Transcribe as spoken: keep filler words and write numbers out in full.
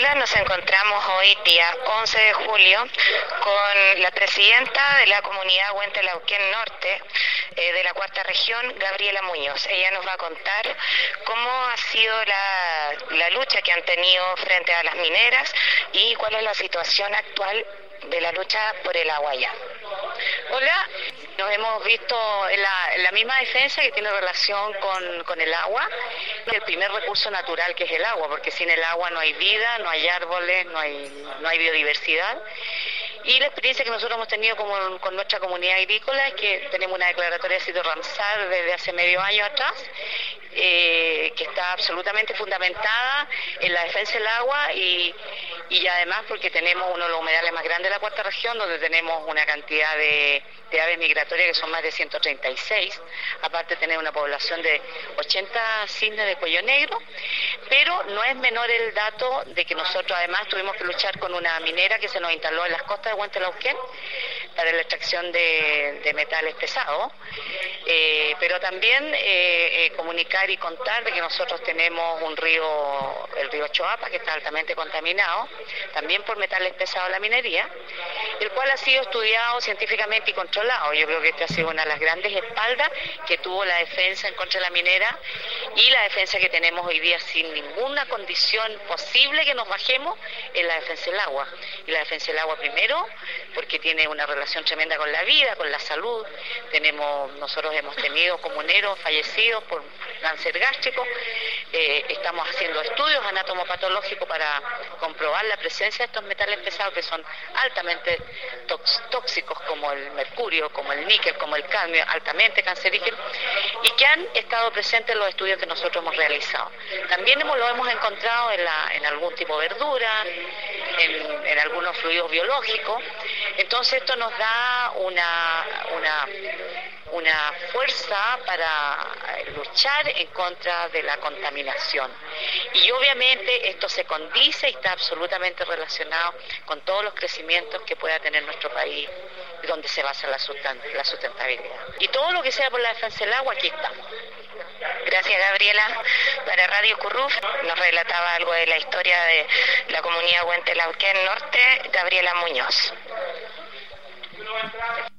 Gabriela, nos encontramos hoy, día once de julio, con la presidenta de la comunidad Huentelauquén Norte, eh, de la cuarta región, Gabriela Muñoz. Ella nos va a contar cómo ha sido la, la lucha que han tenido frente a las mineras y cuál es la situación actual de la lucha por el agua allá. Hola, nos hemos visto en la, en la misma defensa que tiene relación con, con el agua, el primer recurso natural que es el agua, porque sin el agua no hay vida, no hay árboles, no hay, no hay biodiversidad. Y la experiencia que nosotros hemos tenido como, con nuestra comunidad agrícola es que tenemos una declaratoria de sitio Ramsar desde hace medio año atrás, eh, que está absolutamente fundamentada en la defensa del agua y, y además porque tenemos uno de los humedales más grandes de la cuarta región, donde tenemos una cantidad de, de aves migratorias que son más de ciento treinta y seis, aparte de tener una población de ochenta cisnes de cuello negro, pero no es menor el dato de que nosotros además tuvimos que luchar con una minera que se nos instaló en las costas de Huentelauquén para la extracción de, de metales pesados, eh, pero también eh, eh, comunicar y contar de que nosotros tenemos un río, el río Choapa, que está altamente contaminado, también por metales pesados de la minería, el cual ha sido estudiado científicamente y controlado. Yo creo que esta ha sido una de las grandes espaldas que tuvo la defensa en contra de la minera y la defensa que tenemos hoy día sin ninguna condición posible que nos bajemos en la defensa del agua. Y la defensa del agua primero, porque tiene una relación tremenda con la vida, con la salud. Tenemos, nosotros hemos tenido comuneros fallecidos por cáncer gástrico, eh, estamos haciendo estudios anatomopatológicos para comprobar la presencia de estos metales pesados que son altamente tóxicos, como el mercurio, como el níquel, como el cadmio, altamente cancerígenos, y que han estado presentes en los estudios que nosotros hemos realizado. También hemos, lo hemos encontrado en, la, en algún tipo de verdura, en, en algunos fluidos biológicos. Entonces esto nos da una, una, una fuerza para luchar en contra de la contaminación. Y obviamente esto se condice y está absolutamente relacionado con todos los crecimientos que pueda tener nuestro país, donde se basa la, sustent la sustentabilidad. Y todo lo que sea por la defensa del agua, aquí estamos. Gracias, Gabriela. Para Radio Curruf nos relataba algo de la historia de la comunidad Huentelauquén Norte, Gabriela Muñoz.